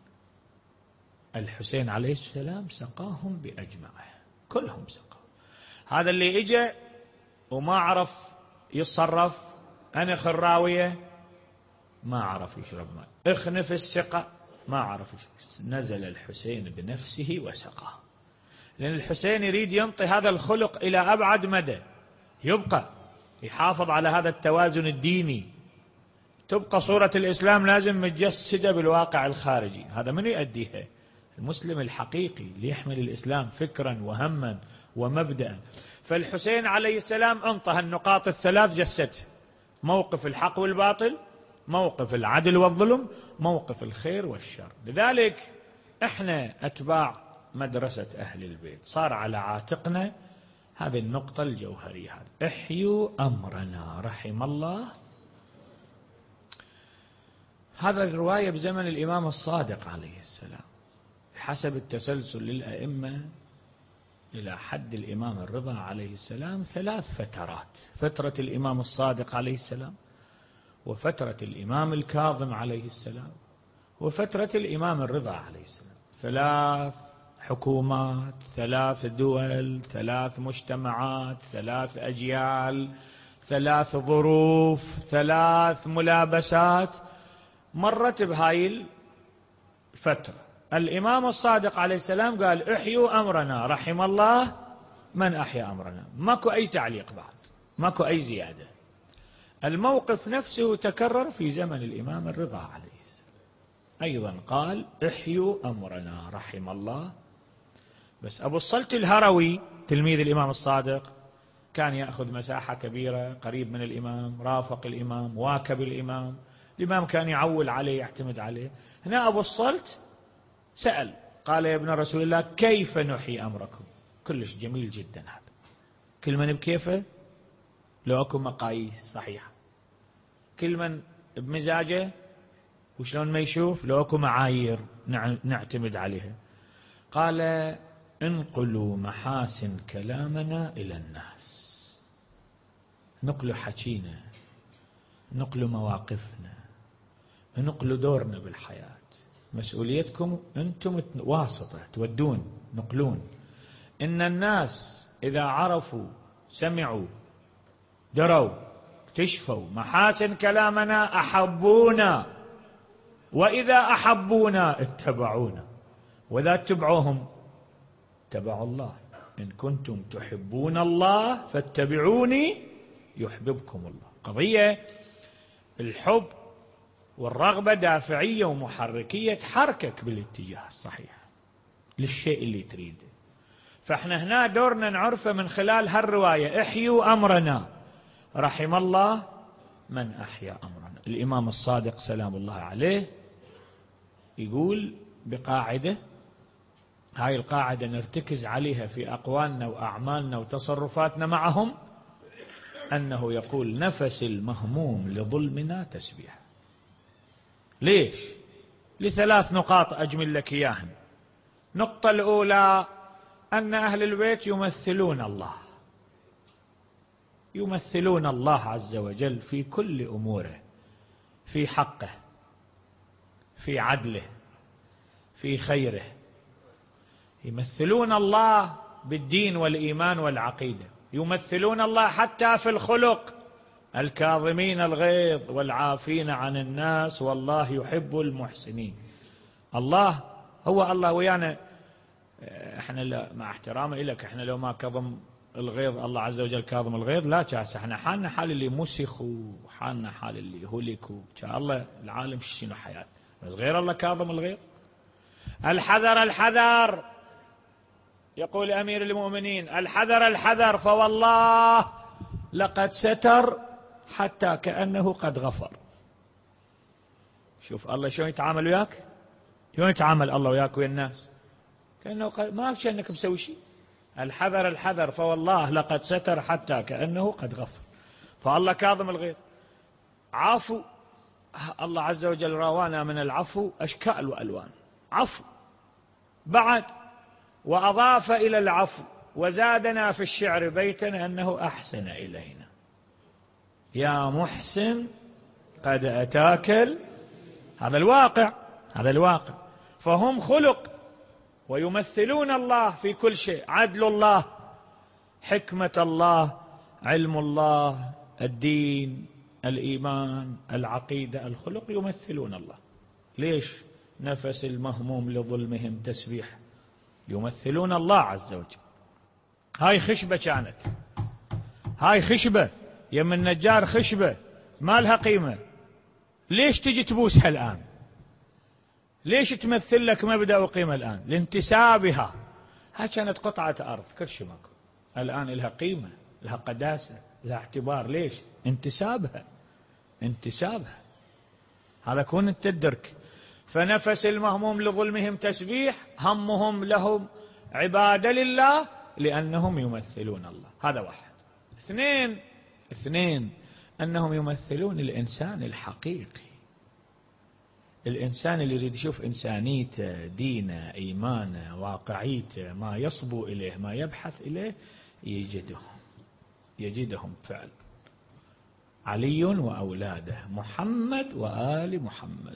الحسين عليه السلام سقاهم بأجمعه، كلهم سقاهم. هذا اللي إجا وما عرف يتصرف، أنا خراوية ما عرف يشرب ماء، اخنف السقة ما عرف يشرب، نزل الحسين بنفسه وسقاه. لأن الحسين يريد ينطي هذا الخلق إلى أبعد مدى، يبقى يحافظ على هذا التوازن الديني، تبقى صورة الإسلام لازم متجسدة بالواقع الخارجي. هذا من يؤديها؟ المسلم الحقيقي اللي يحمل الإسلام فكرا وهما ومبدأ. فالحسين عليه السلام انطى النقاط الثلاث جسدها، موقف الحق والباطل، موقف العدل والظلم، موقف الخير والشر. لذلك احنا أتباع مدرسة أهل البيت صار على عاتقنا هذه النقطة الجوهرية، هذه احيوا أمرنا رحم الله. هذا الرواية بزمن الإمام الصادق عليه السلام، حسب التسلسل للأئمة إلى حد الإمام الرضا عليه السلام ثلاث فترات: فترة الإمام الصادق عليه السلام، وفترة الإمام الكاظم عليه السلام، وفترة الإمام الرضا عليه السلام. ثلاث حكومات، ثلاث دول، ثلاث مجتمعات، ثلاث أجيال، ثلاث ظروف، ثلاث ملابسات مرت بهاي الفترة. الإمام الصادق عليه السلام قال احيوا أمرنا رحم الله من أحيا أمرنا، ماكو أي تعليق بعد، ماكو أي زيادة. الموقف نفسه تكرر في زمن الإمام الرضا عليه السلام، أيضا قال احيوا أمرنا رحم الله. بس أبو الصلت الهروي تلميذ الإمام الصادق كان يأخذ مساحة كبيرة، قريب من الإمام، رافق الإمام، واكب الإمام، الإمام كان يعول عليه يعتمد عليه. هنا أبو الصلت سأل قال يا ابن رسول الله كيف نحيي أمركم؟ كلش جميل جدا هذا، كل من بكيفه، لو أكو مقاييس صحيحة، كل من بمزاجه وشلون ما يشوف، لو أكو معايير نعتمد عليها. قال انقلوا محاسن كلامنا إلى الناس، نقلوا حكينا، نقلوا مواقفنا، نقلوا دورنا بالحياة. مسؤوليتكم أنتم واسطة تودون نقلون. إن الناس إذا عرفوا سمعوا دروا اكتشفوا محاسن كلامنا أحبونا، وإذا أحبونا اتبعونا، وإذا اتبعوهم اتبعوا الله. إن كنتم تحبون الله فاتبعوني يحببكم الله. قضية الحب والرغبة دافعية ومحركية تحركك بالاتجاه الصحيح للشيء اللي تريده. فاحنا هنا دورنا نعرفه من خلال هالرواية: احيوا أمرنا رحم الله من أحيا أمرنا. الإمام الصادق سلام الله عليه يقول بقاعدة، هاي القاعدة نرتكز عليها في أقوالنا وأعمالنا وتصرفاتنا معهم، أنه يقول: نفس المهموم لظلمنا تسبيح. ليش؟ لثلاث نقاط أجمل لك إياهن. النقطة الأولى أن أهل البيت يمثلون الله، يمثلون الله عز وجل في كل أموره، في حقه، في عدله، في خيره. يمثلون الله بالدين والإيمان والعقيدة، يمثلون الله حتى في الخلق: الكاظمين الغيظ والعافين عن الناس والله يحب المحسنين. الله هو الله ويانا. احنا مع احترامي لك، احنا لو ما كظم الغيظ الله عز وجل كاظم الغيظ لا كاس، احنا حالنا حال اللي مسخوا وحالنا حال اللي هلكوا. شاء الله العالم شنو حياة، بس غير الله كاظم الغيظ. الحذر الحذر، يقول أمير المؤمنين: الحذر الحذر فوالله لقد ستر حتى كأنه قد غفر. شوف الله شلون يتعامل وياك، شلون يتعامل الله وياك ويا الناس، كأنه قد ما كأنك مسوي شيء. الحذر الحذر فوالله لقد ستر حتى كأنه قد غفر. فالله كاظم الغيظ، عفو. الله عز وجل روانا من العفو أشكال وألوان. عفو بعد، وأضاف إلى العفو وزادنا في الشعر بيتا أنه أحسن إلينا: يا محسن قد أتاك. هذا الواقع، هذا الواقع. فهم خلق ويمثلون الله في كل شيء: عدل الله، حكمة الله، علم الله، الدين، الإيمان، العقيدة، الخلق، يمثلون الله. ليش؟ نفس المهموم لظلمهم تسبيح. يمثلون الله عز وجل. هاي خشبة كانت، هاي خشبة يم النجار، خشبة ما لها قيمة، ليش تجي تبوسها الآن؟ ليش تمثل لك مبدأ وقيمة الآن؟ لانتسابها. هاي كانت قطعة أرض كل شيء ماكو، الآن لها قيمة، لها قداسة، لها اعتبار. ليش؟ انتسابها، انتسابها. هذا كون انت تدرك. فنفس المهموم لظلمهم تسبيح، همهم لهم عبادة لله لأنهم يمثلون الله. هذا واحد. اثنين اثنين أنهم يمثلون الإنسان الحقيقي، الإنسان اللي يريد يشوف إنسانيته، دينه، إيمانه، واقعيته، ما يصبو إليه، ما يبحث إليه، يجدهم يجدهم فعلا. علي وأولاده، محمد وآل محمد.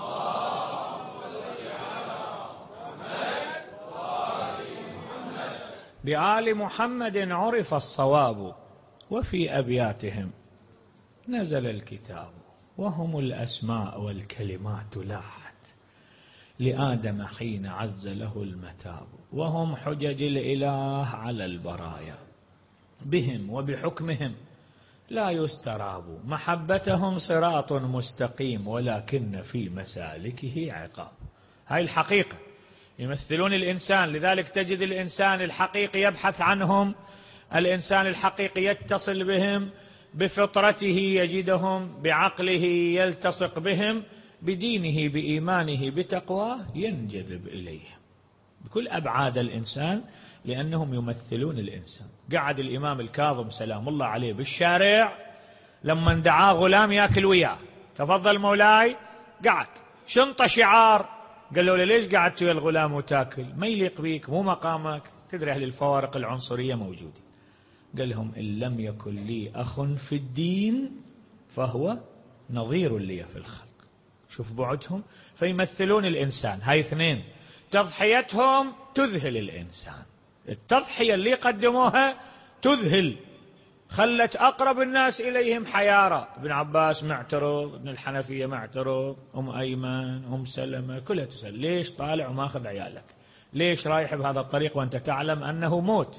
بآل محمد عرف الصواب، وفي أبياتهم نزل الكتاب، وهم الأسماء والكلمات لاحت لآدم حين عز له المتاب، وهم حجج الإله على البرايا، بهم وبحكمهم لا يستراب، محبتهم صراط مستقيم ولكن في مسالكه عقاب. هاي الحقيقة، يمثلون الإنسان. لذلك تجد الإنسان الحقيقي يبحث عنهم، الإنسان الحقيقي يتصل بهم، بفطرته يجدهم، بعقله يلتصق بهم، بدينه بإيمانه بتقواه ينجذب إليهم بكل أبعاد الإنسان، لأنهم يمثلون الإنسان. قعد الإمام الكاظم سلام الله عليه بالشارع لما دعاه غلام يأكل وياه: تفضل مولاي. قعد شنطة شعار، قال له: ليش قعدت ويا الغلام وتاكل؟ ما يليق بيك، مو مقامك. تدري أهل الفوارق العنصرية موجودة. قال لهم: إن لم يكن لي أخ في الدين فهو نظير لي في الخلق. شوف بعدهم. فيمثلون الإنسان. هاي اثنين. تضحيتهم تذهل الإنسان، التضحية اللي قدموها تذهل، خلت أقرب الناس إليهم حيارى. ابن عباس معترض، ابن الحنفية معترض، أم أيمن، أم سلمة، كلها تسأل: ليش طالع وماخذ عيالك؟ ليش رايح بهذا الطريق وأنت تعلم أنه موت؟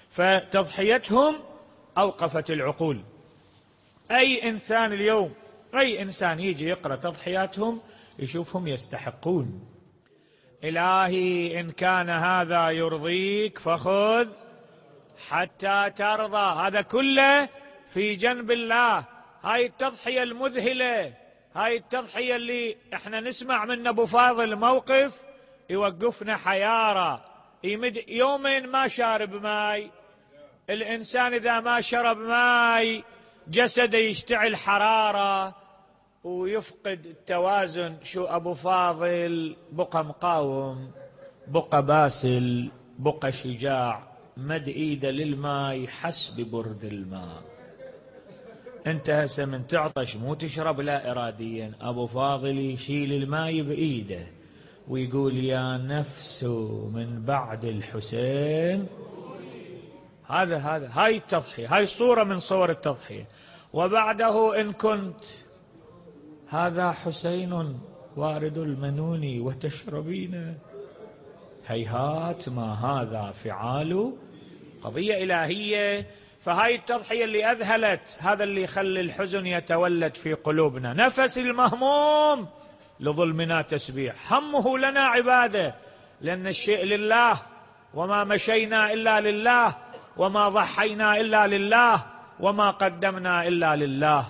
فتضحيتهم أوقفت العقول. أي إنسان اليوم أي إنسان يجي يقرأ تضحياتهم يشوفهم يستحقون. إلهي إن كان هذا يرضيك فخذ حتى ترضى. هذا كله في جنب الله. هاي التضحية المذهلة، هاي التضحية اللي احنا نسمع من أبو فاضل موقف يوقفنا حيارة. يمد يومين ما شارب ماي. الإنسان إذا ما شرب ماي جسده يشتعل حرارة ويفقد التوازن. شو أبو فاضل بقى مقاوم، بقى باسل، بقى شجاع، مد إيده للماء حس ببرد الماء. انت هسه من تعطش مو تشرب لا إراديا. أبو فاضل يشيل الماء بإيده ويقول يا نفس من بعد الحسين. هذا هذا هاي التضحية، هاي صورة من صور التضحية. وبعده إن كنت هذا حسين وارد المنون وتشربين، هيهات ما هذا فعال قضية إلهية. فهاي التضحية اللي أذهلت، هذا اللي يخلي الحزن يتولد في قلوبنا. نفس المهموم لظلمنا تسبيح، همه لنا عبادة، لأن الشيء لله، وما مشينا إلا لله، وما ضحينا إلا لله، وما قدمنا إلا لله.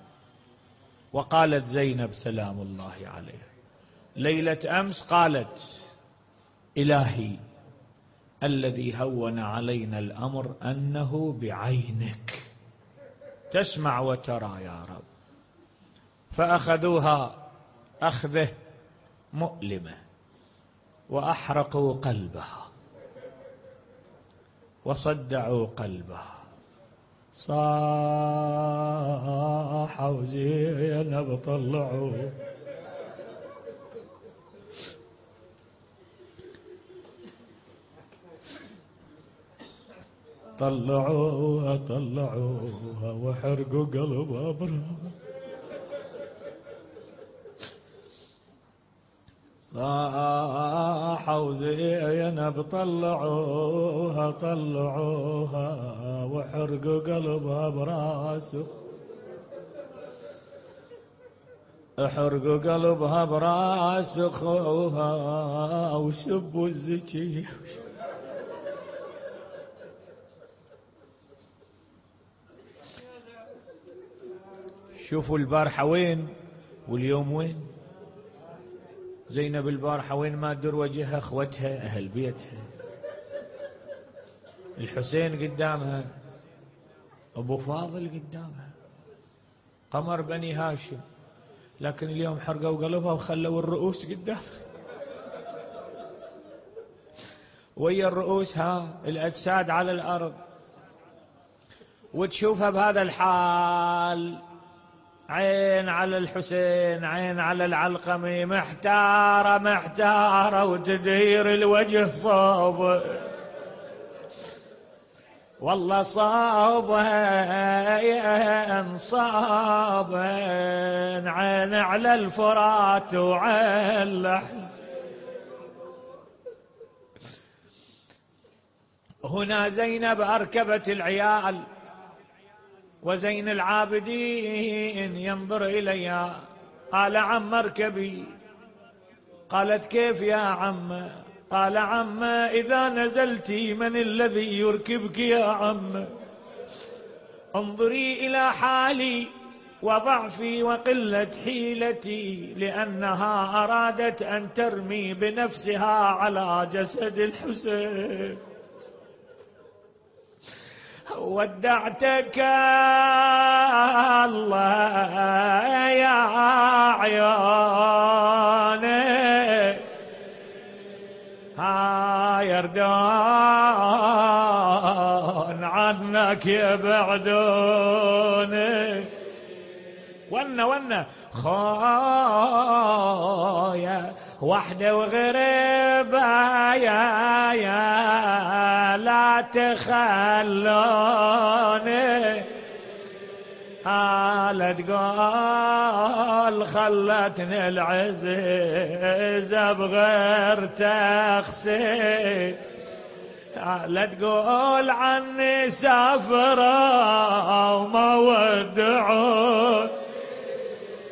وقالت زينب سلام الله عليها ليلة أمس، قالت إلهي الذي هون علينا الأمر أنه بعينك تسمع وترى يا رب. فأخذوها أخذه مؤلمة وأحرقوا قلبها وصدعوا قلبها. صاحوا زينب طلعوا طلعوها طلعوها وحرقوا قلبها برا. صاحوا زينب طلعوها طلعوها وحرقوا قلبها براسه، حرقوا قلبها براسخوها وسبوا الزكي. شوفوا البارحة وين واليوم وين. زينب البارحة وين ما تدور وجهها اخوتها اهل بيتها، الحسين قدامها، ابو فاضل قدامها، قمر بني هاشم. لكن اليوم حرقوا قلبها وخلوا الرؤوس قدامها. ويا الرؤوس ها الاجساد على الارض. وتشوفها بهذا الحال، عين على الحسين، عين على العلقمي، محتارة محتارة وتدير الوجه صوب. والله صابن صابن، عين على الفرات وعين لحز. هنا زينب أركبت العيال وزين العابدين ينظر إليها. قال عم اركبي. قالت كيف يا عم؟ قال عم إذا نزلت من الذي يركبك يا عم؟ انظري إلى حالي وضعفي وقلة حيلتي، لأنها أرادت أن ترمي بنفسها على جسد الحسين. ودعتك الله يا عيوني، ها يردون عنك يبعدوني. ونا ونا خويا وحده وغريبة يا يا لا تخلوني. لا تقول خلتني العزيزة بغير تخسي، لا تقول عني سافرة وما ودعون.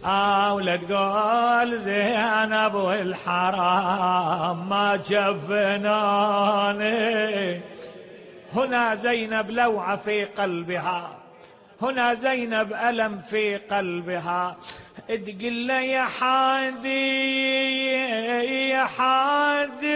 آه ولا تقول زينب والحرام ما جفناني. هنا زينب لوعة في قلبها، هنا زينب ألم في قلبها. تقول له يا حادي يا حادي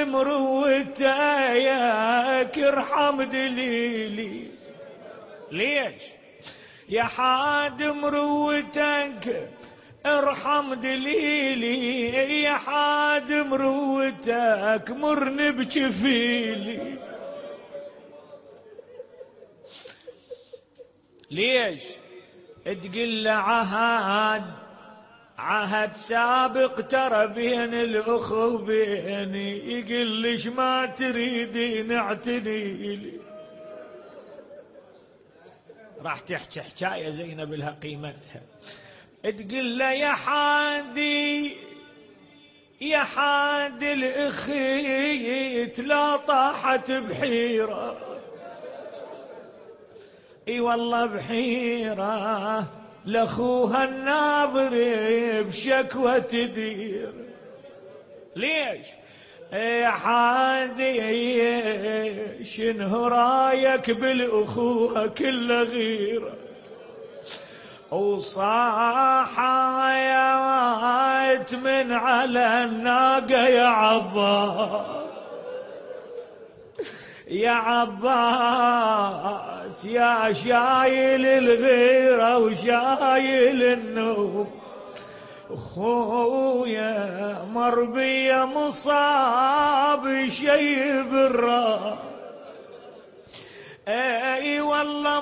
مروتك ارحم دليلي. ليش يا حادي مروتك ارحم دليلي، يا حادي مروتك مرن بجفيلي. ليش تقول له عهد عهد سابق ترى بين الأخو بيني، يقول ليش ما تريدين اعتني لي. راح تحكي حكاية زينب لها قيمتها. تقول له يا حادي يا حادي الأخيت لا طاحت بحيرة، اي والله بحيرة لاخوها الناظر بشكوى تدير. ليش يا حادي شنو رايك بالاخوها كل غيره، وصاحت من على الناقة يا عباس يا عباس يا شايل الغيرة وشايل النوم، خويا مربية مصاب شيب الراس. اي والله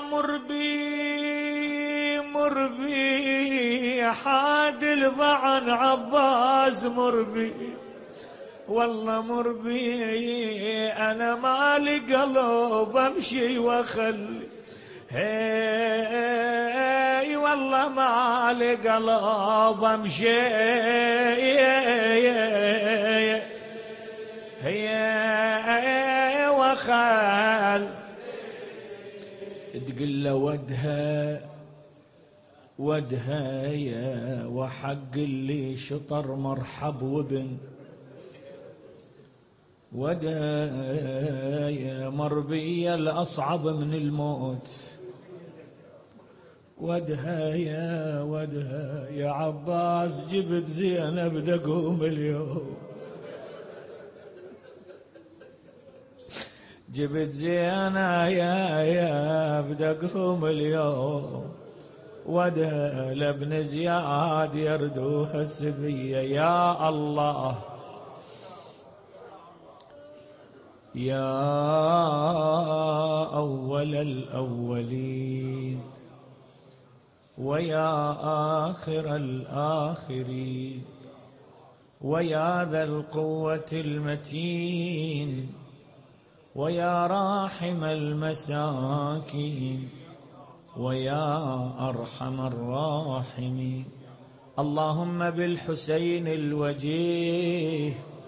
مربي مربي حادل ضعن عباس مربي، والله مربي أنا مالي قلب أمشي وأخلي، هي والله مالي قلب أمشي هي وخل. تقول له ودها ودها يا وحق اللي شطر مرحب وبن، ودايا مربية الأصعب من الموت، ودايا ودها يا عباس جبت زينب دقوم اليوم، جبت زينب يا يا بدقوم اليوم، ودها لابن زياد يردوها السبية. يا الله يا أول الأولين ويا آخر الآخرين ويا ذا القوة المتين ويا راحم المساكين ويا أرحم الراحمين. اللهم بالحسين الوجيه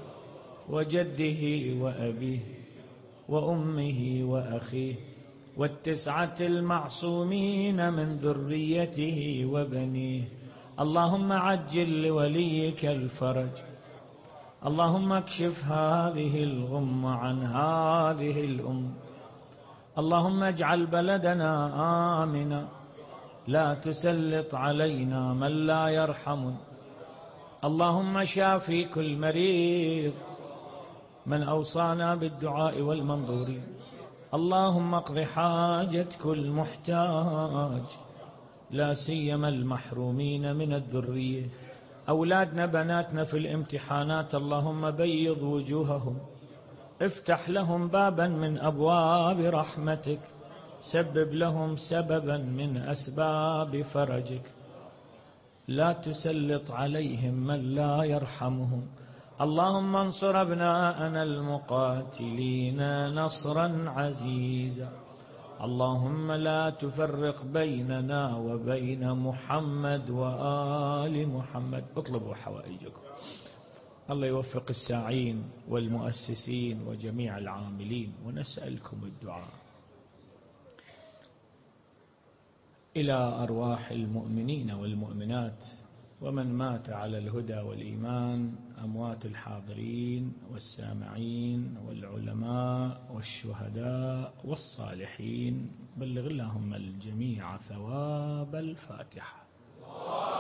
وجده وأبيه وأمه وأخيه والتسعة المعصومين من ذريته وبنيه، اللهم عجل لوليك الفرج، اللهم اكشف هذه الغمة عن هذه الأمة، اللهم اجعل بلدنا آمنا لا تسلط علينا من لا يرحمنا، اللهم شافي كل مريض من أوصانا بالدعاء والمنظورين، اللهم اقض حاجة كل محتاج لا سيما المحرومين من الذرية، أولادنا بناتنا في الامتحانات اللهم بيض وجوههم، افتح لهم بابا من أبواب رحمتك، سبب لهم سببا من أسباب فرجك، لا تسلط عليهم من لا يرحمهم. اللهم انصر أبناءنا المقاتلين نصرا عزيزا، اللهم لا تفرق بيننا وبين محمد وآل محمد. اطلبوا حوائجكم. الله يوفق الساعين والمؤسسين وجميع العاملين، ونسألكم الدعاء إلى أرواح المؤمنين والمؤمنات ومن مات على الهدى والإيمان، أموات الحاضرين والسامعين والعلماء والشهداء والصالحين، بلغ اللهم الجميع ثواب الفاتحة.